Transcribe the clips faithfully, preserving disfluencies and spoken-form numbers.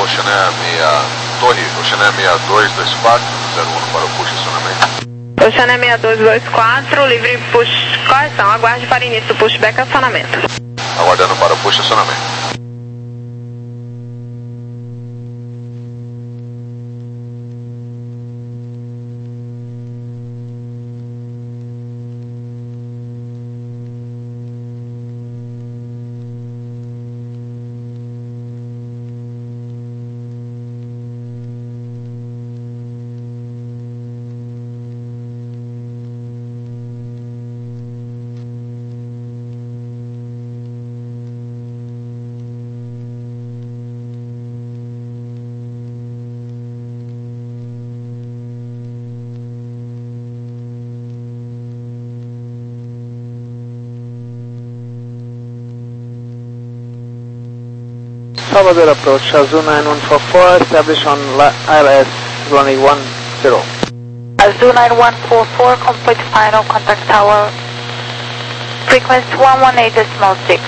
Oceaneia meia... Torre, Oceaneia seis dois dois quatro, zero um para o push acionamento. Oceaneia seis dois dois quatro, livre push, correção, aguarde para início do pushback acionamento. Aguardando para o push acionamento. Salvador approach, Azul nine one four four, establish on I L S runway one zero. Azul nine one four four, complete final contact tower, frequency one one eight decimal six.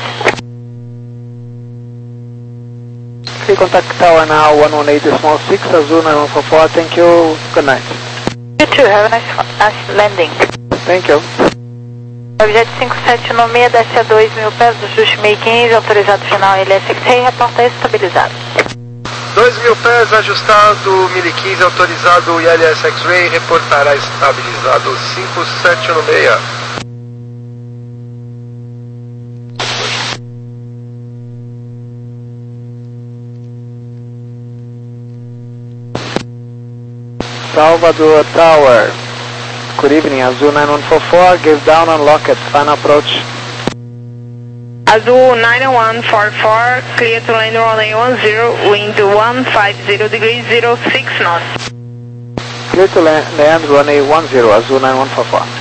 Okay, contact tower now, one one eight decimal six, Azul nine one four four, thank you, good night. You too, have a nice, nice landing. Thank you. Objeto cinco sete um seis, desce a dois mil pés do ajuste meio quinze, autorizado final L S X A, reporta estabilizado. dois mil pés, ajustado, mil e quinze, autorizado I L S X-Ray, reportará estabilizado cinco sete um seis. Salvador Tower. Good evening, Azul nine one four four, give down on locket, final approach. Azul nine one four four, clear to land runway one zero, wind one five zero degrees, zero six knots. Clear to land, land runway one zero, Azul nine one four four.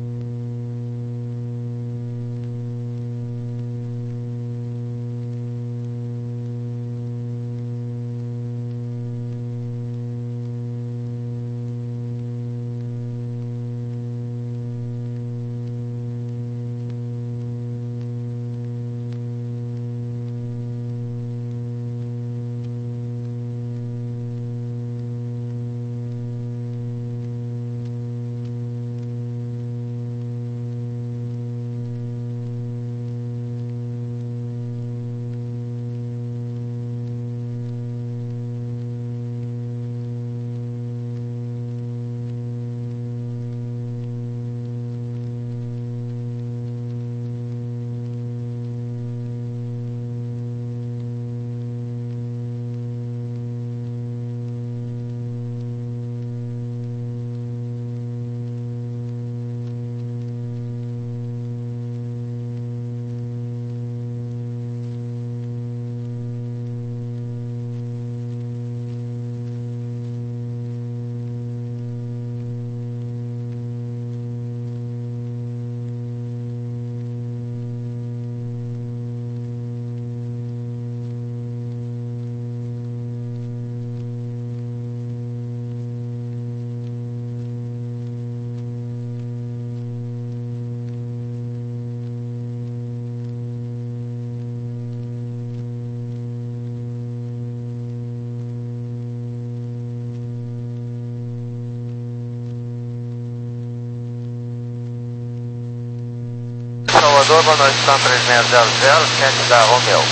Salvador, boa noite, São três seis zero zero, ciente da Romeo.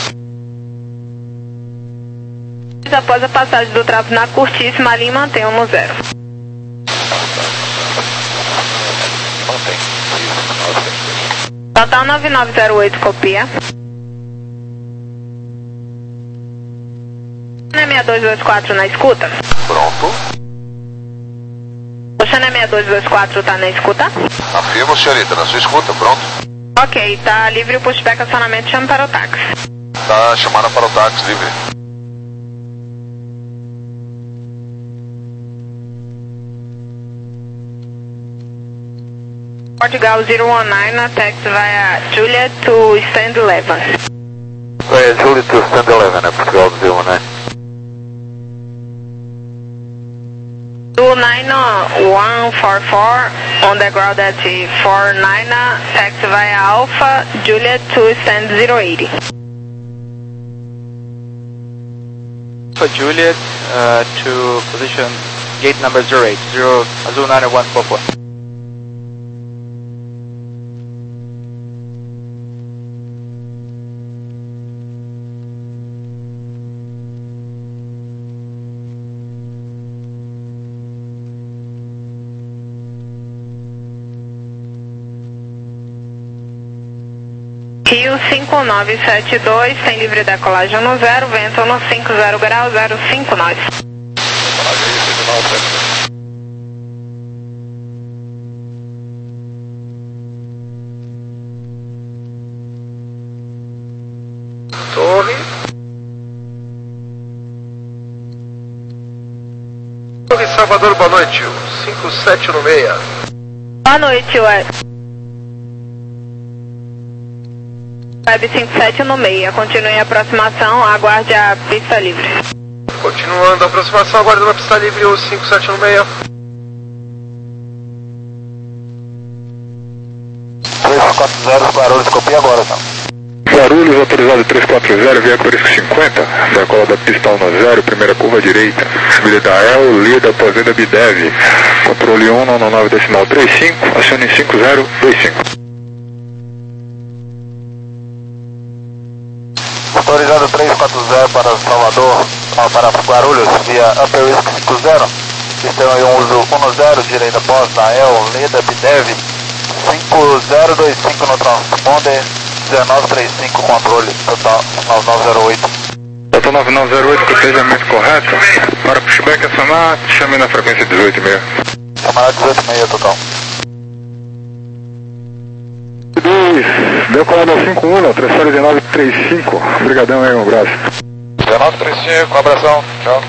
Após a passagem do tráfego na curtíssima linha, mantenham no zero. Total nove nove zero oito, copia. Oceaneia seis dois dois quatro na escuta? Pronto. Oceaneia seis dois dois quatro tá na escuta? Afirmo, senhorita, na sua escuta, pronto. Ok, tá livre o pushback acionamento, chame para o táxi. Tá chamada para o táxi, livre. Portugal zero one nine, taxi via Juliet to stand eleven. Via Juliet to stand eleven, é Portugal zero one nine. two nine one four four, on the ground at four nine, taxi via Alpha, Juliet to stand zero eighty. For Juliet uh, to position gate number zero eight, zero, Azul nine one four four. Rio cinco nove sete dois, tem livre decolagem no zero, vento no cinco zero grau, zero cinco nove. Torre. Torre Salvador, boa noite, cinco sete um seis. Boa noite, Web. Web cinco sete um seis, continue a aproximação, aguarde a pista livre. Continuando a aproximação, aguardando a pista livre, o cinco sete um seis. três quatro zero, Guarulhos, copia agora, tá? Guarulhos, autorizado três quatro zero, via Corisco cinquenta, decola da pista um zero, primeira curva direita, subida da El, Lida, Fazenda Bidev, controle um, nove nove decimal trinta e cinco, acione cinco zero dois cinco. Autorizado três quatro zero para Salvador, não, para Guarulhos, via Upper Risk cinco zero, sistema em uso um zero, direita pós, na El, Lida, Bidev, cinco zero dois cinco no transponder, dezenove trinta e cinco, controle total nove nove zero oito. Total nove nove zero oito, procedimento correto. Para pushback acionar, chame na frequência dezoito e meio. Chamada dezoito e meio total. dois, decolada cinco um, transfere dezenove trinta e cinco. Obrigadão aí, um abraço. dezenove trinta e cinco, um abração, tchau.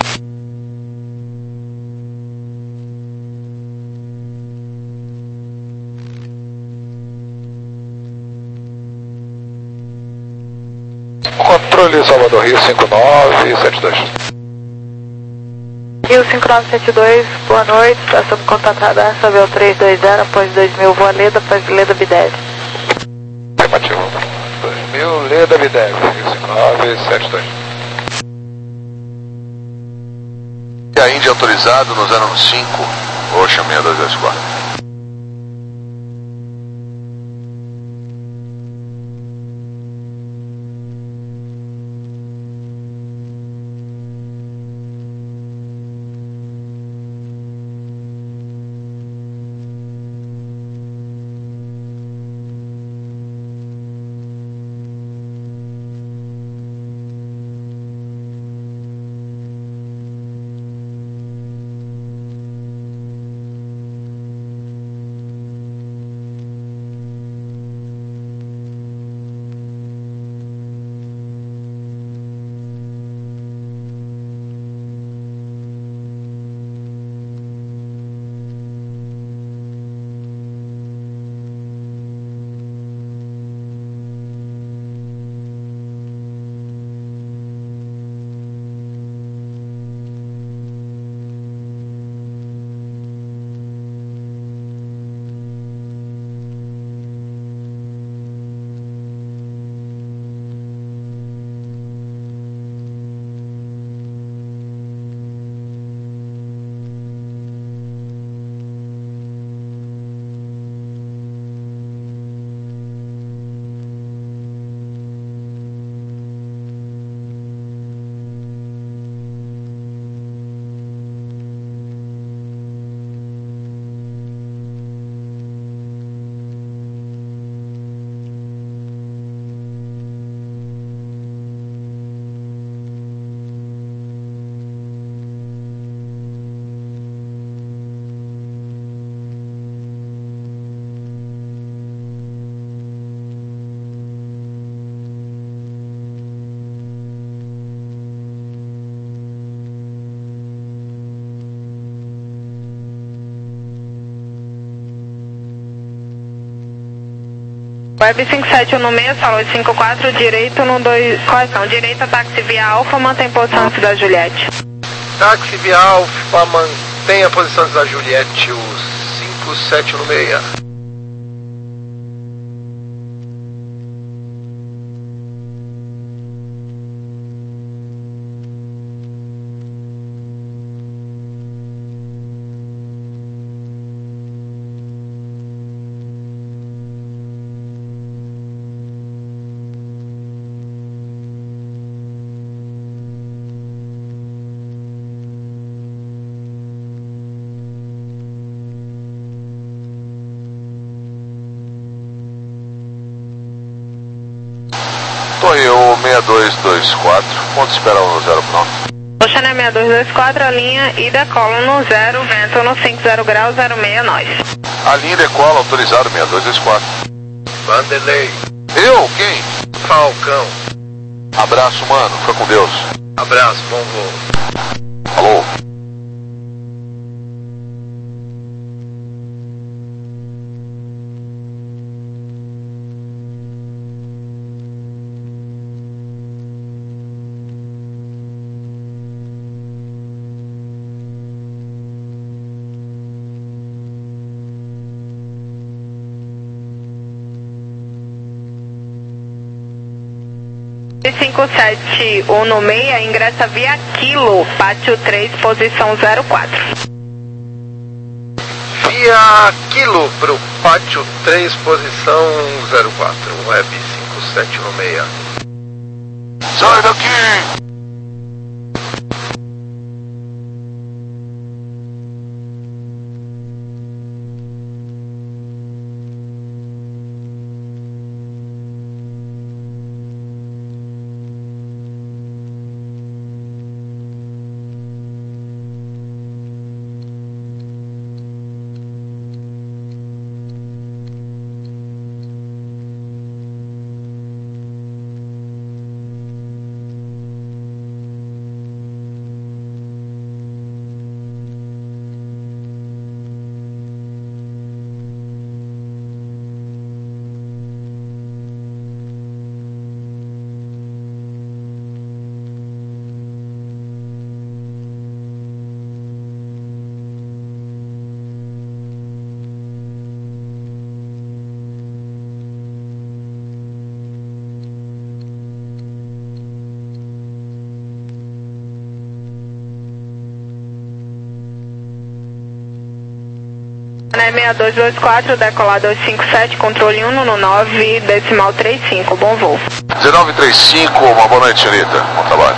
Controle Salvador, Rio cinco nove sete dois. Rio cinco nove sete dois, boa noite, está sob contatada a Savel três dois zero, após dois mil, voa Leda, após Leda Bidev. Afirmativo. dois mil, Leda Bidev, Rio cinco nove sete dois. E a Índia autorizado no zero um cinco, Ocean seis dois dois quatro. Web cinco sete um seis, Salão cinco quatro, direito no dois, correção, direita, táxi via Alfa, mantém posição antes da Juliette. Táxi via Alfa, mantém a posição antes da Juliette, o cinco sete um seis. seis dois dois quatro, ponto espera no zero pronto. Oceané seis dois dois quatro, a linha e decola no zero, vento no cinquenta graus, zero seis nós. A linha decola, autorizado seis dois dois quatro. Vanderlei. Eu? Quem? Falcão. Abraço, mano. Fica com Deus. Abraço, bom voo. Falou. cinco sete um no seis, ingressa via quilo, pátio três, posição zero quatro. Via quilo pro pátio três, posição zero quatro, web cinco sete um seis. Sai daqui! seis dois dois quatro, decolar dois cinco sete, controle um no nove, decimal trinta e cinco, bom voo. dezenove trinta e cinco, uma boa noite, senhorita. Bom trabalho.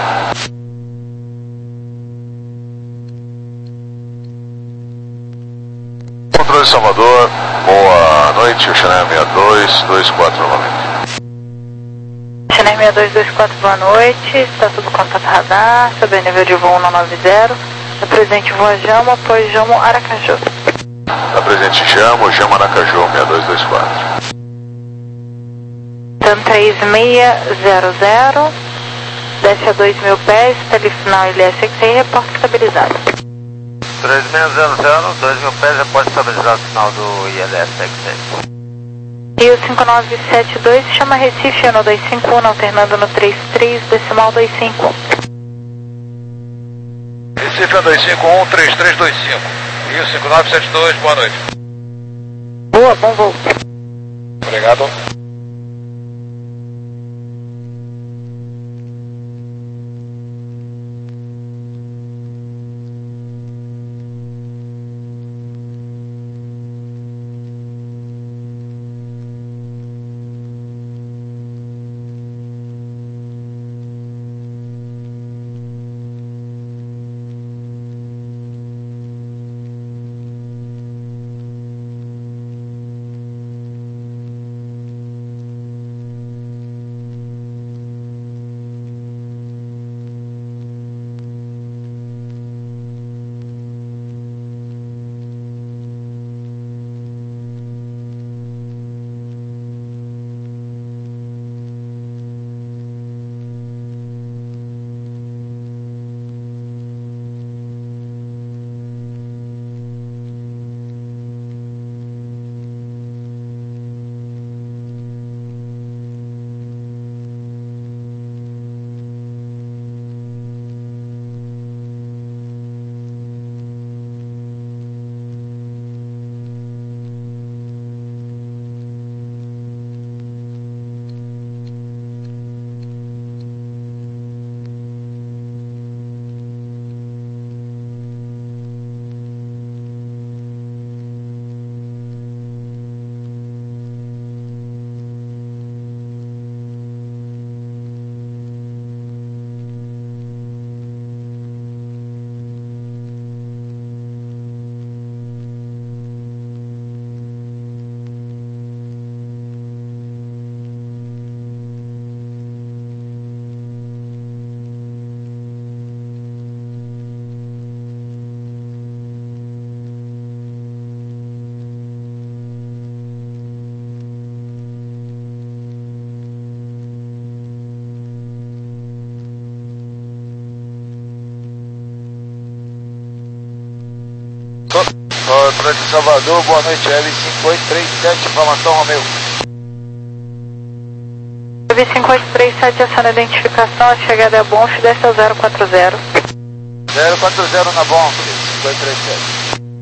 Controle Salvador, boa noite, Oceané seis dois dois quatro novamente. Oceané seis dois dois quatro, boa noite, está tudo contato radar, sobre o nível de voo um nove zero, é presente voa Jamo, após Jamo Aracaju. Está presente Jamo, Jamo Aracaju, seis dois dois quatro. TAM três seis zero zero, desce a dois mil pés, telefinal L S X e reporte estabilizado. três seis zero zero, dois mil pés, reporte estabilizado, final do I L S X. Rio cinco nove sete dois, chama Recife, ano dois cinco um, alternando no três três, decimal dois cinco. Recife dois cinco um, três três dois cinco. Rio cinco nove sete dois, boa noite. Boa, bom voo. Obrigado. Trânsito de Salvador, boa noite, L cinco oito três sete, informação Romeu. L cinco oito três sete, aciona a identificação, a chegada é Bonf, desce ao zero quatro zero. zero quatro zero na Bonf, cinco oito três sete.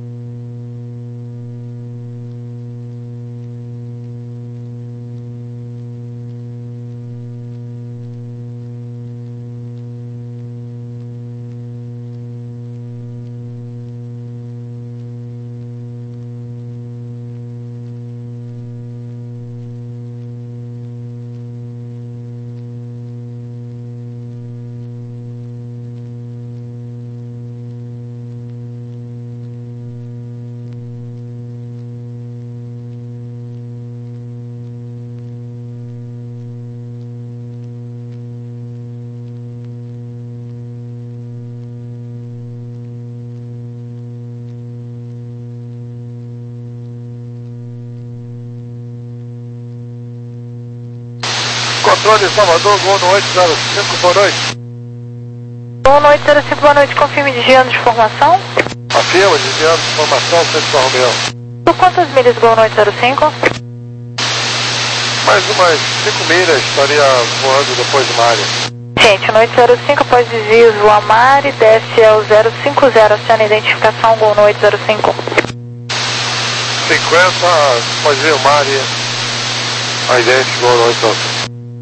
Controle Salvador, Gol no oito zero cinco, boa noite. Gol no oito zero cinco, boa noite, confirme desviando de formação. Afirma, desviando de formação, Centro Romeu. Por quantas milhas Gol no oito zero cinco? Mais umas cinco milhas, estaria voando depois de Mari. Gente, no oito zero cinco, após desvios, voa Mari, desce ao zero cinco zero, aciona a identificação, Gol no oito zero cinco. cinquenta, pode vir o Mari, a idêntica, Gol no oito zero cinco.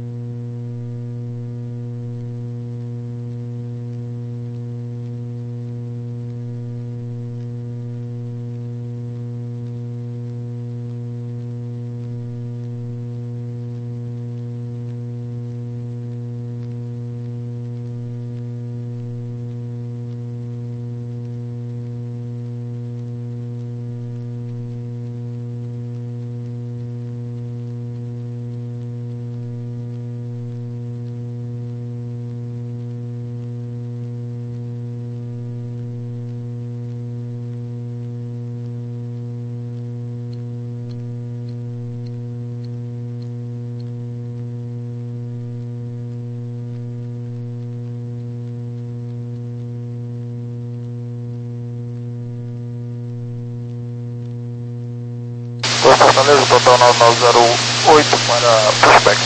Fortaleza, total nove nove zero oito para Pushback.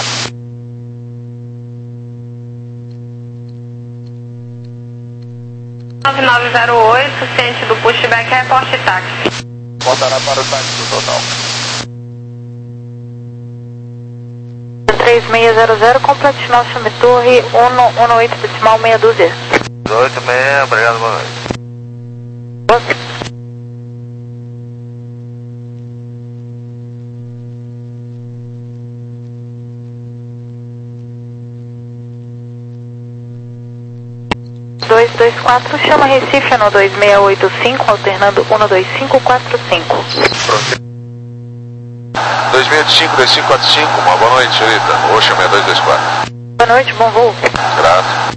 nove nove zero oito, ciente do pushback, reporte táxi. Voltará para o táxi do total. três seis zero zero, complete nosso Torre um um oito decimal meia dúzia. oito seis, obrigado, boa noite. Boa. dois dois quatro, chama Recife no dois seis oito cinco, alternando um dois cinco quatro cinco. Pronto. dois seis oito cinco, dois cinco quatro cinco, uma boa noite, senhorita. Oxa, seis dois dois quatro. Boa noite, bom voo. Grato.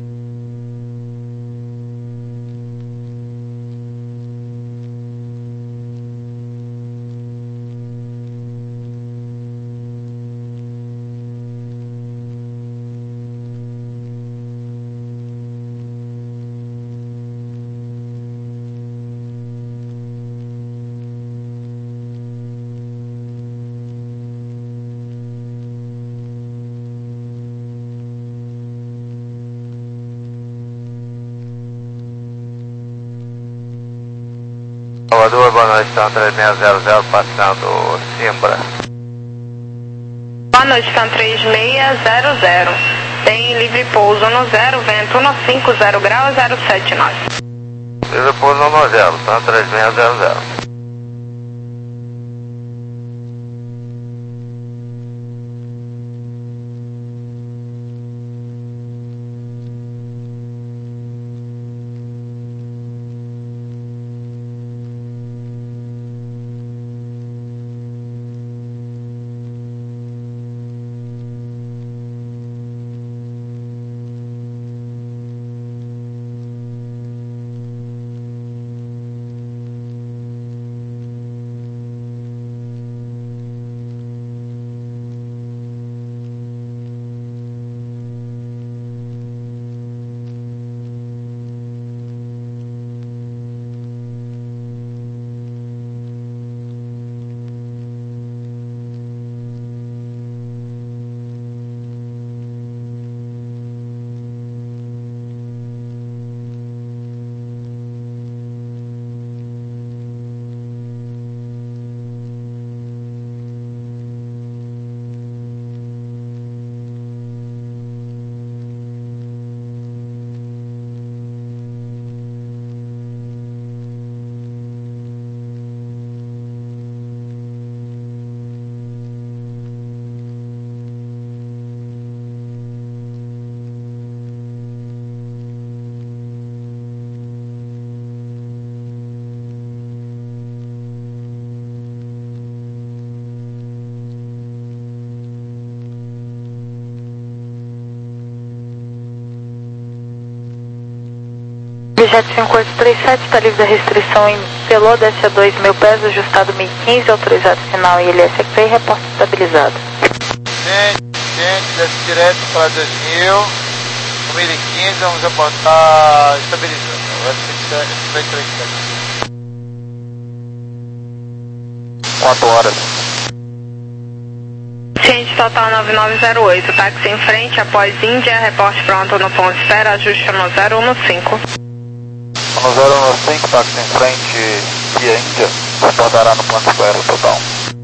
Salvador, boa noite, estão três seis zero zero, passando Simbra. Boa noite, estão três seis zero zero. Tem livre pouso no zero, vento um cinco zero grau, zero sete nove. Livre pouso no zero, estão três seis zero zero. sete cinco oito três sete, está livre da restrição em Pelô, desce a dois mil pés, ajustado mil e quinze, autorizado final I L S X-Ray, reporte estabilizado. Gente, gente, desce direto para dois mil, no mil e quinze, vamos reportar estabilizado. quatro horas. Ciente total nove nove zero oito, táxi em frente, após Índia, reporte pronto no ponto espera, ajuste no zero um no cinco. No zero um no cinco, táxi em frente, via Índia, reportará no ponto espera total.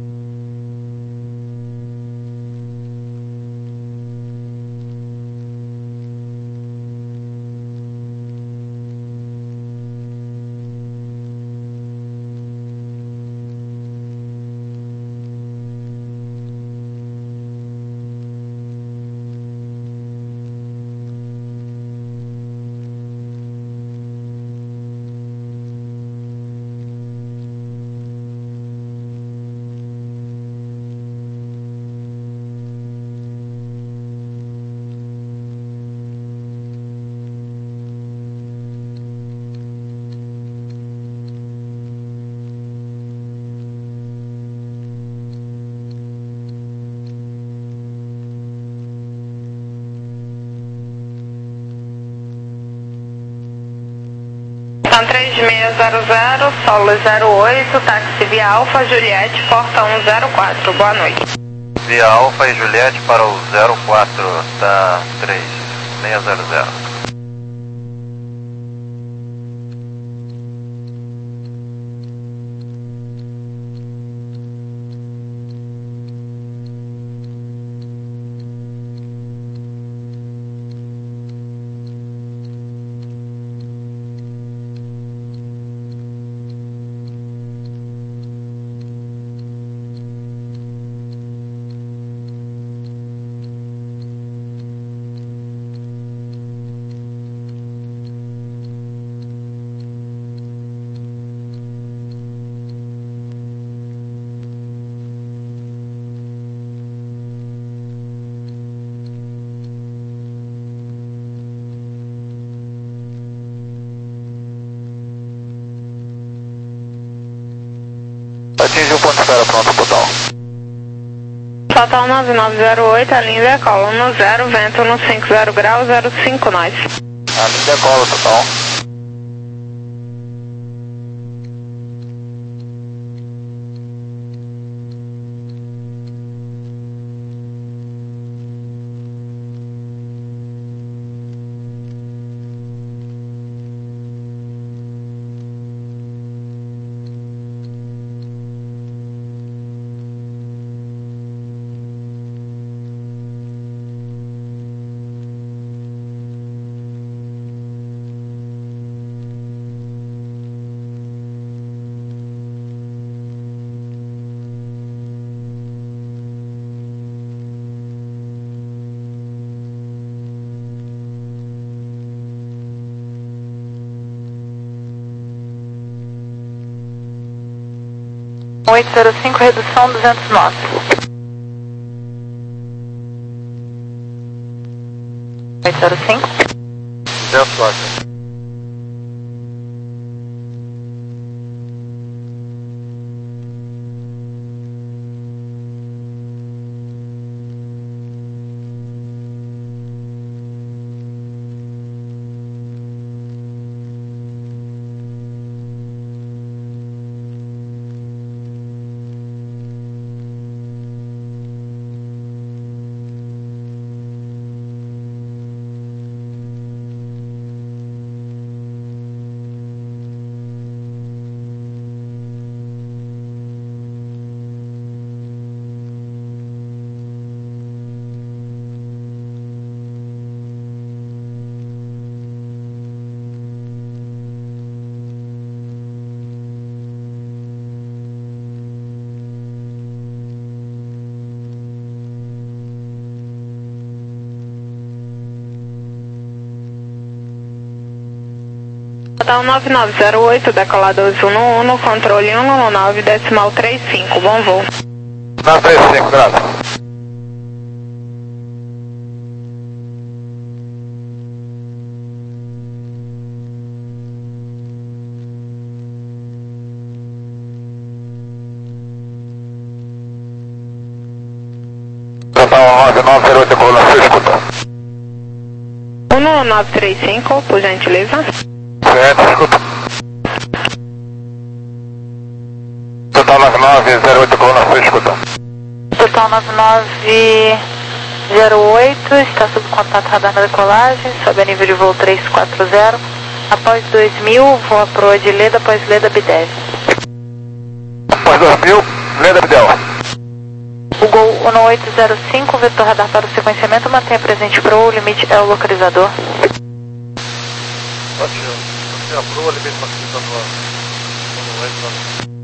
três seis zero zero, solo zero oito, táxi via Alfa, Juliette, porta um zero quatro, boa noite. Via Alfa e Juliette para o zero quatro, da três seis zero zero. Atinge o ponto de espera pronto total. Total nove nove zero oito, a linha decola no zero, vento no cinco zero grau, zero cinco nós. A linha decola total. oito zero cinco, redução duzentos nós. oito zero cinco. duzentos nós. Total nove nove zero oito, decolador um no um, controle um no nove, decimal trinta e cinco, bom voo. Na trinta e cinco, graças. nove zero oito, coluna sul, escuta. um nove nove três cinco, por gentileza. Certo, escuta. Total nove nove zero oito, coluna sul, escuta. Total nove nove zero oito, está sob contato radar na decolagem, sobe a nível de voo três quatro zero. Após dois mil, voa proa de Leda, após Leda Bidev. Após dois mil, Leda Bidev. O Gol um oito zero cinco, vetor radar para o sequenciamento, mantenha presente proa, o limite é o localizador. Ótimo. Mantenha a proa, limite facilitador. um oito zero cinco.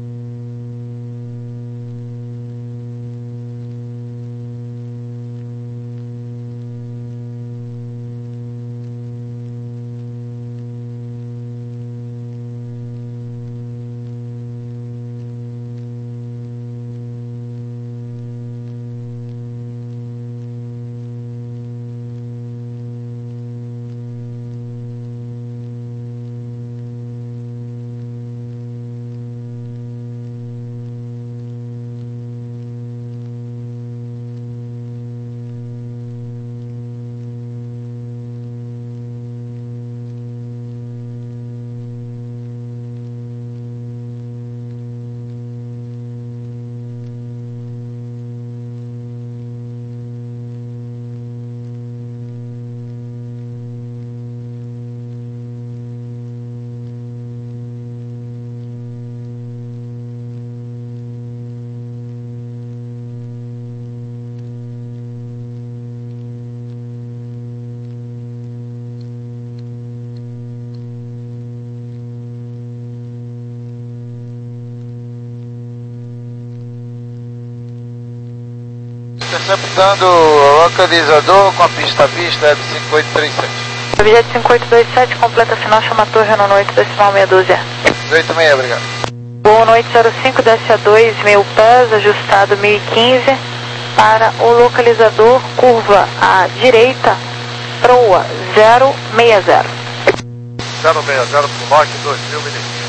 Interceptando o localizador com a pista a pista F cinco oito três sete. Objeto cinco oito dois sete, completa final, chama a torre no oito decimal meia dúzia. oito seis, obrigado. Gol um oito zero cinco, desce a dois mil pés, ajustado mil e quinze, para o localizador, curva à direita, proa zero seis zero. zero seis zero pro Mach dois mil milímetros.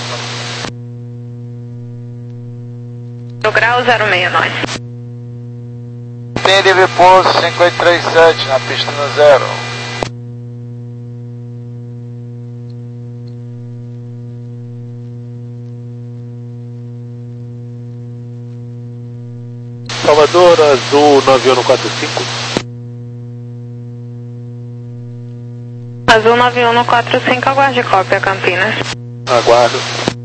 No grau zero seis nove. Tem livre pouso cinco oito três sete na pista no zero. Salvador, Azul nove um quatro cinco. Azul nove um quatro cinco, aguarde cópia, Campinas. Aguardo.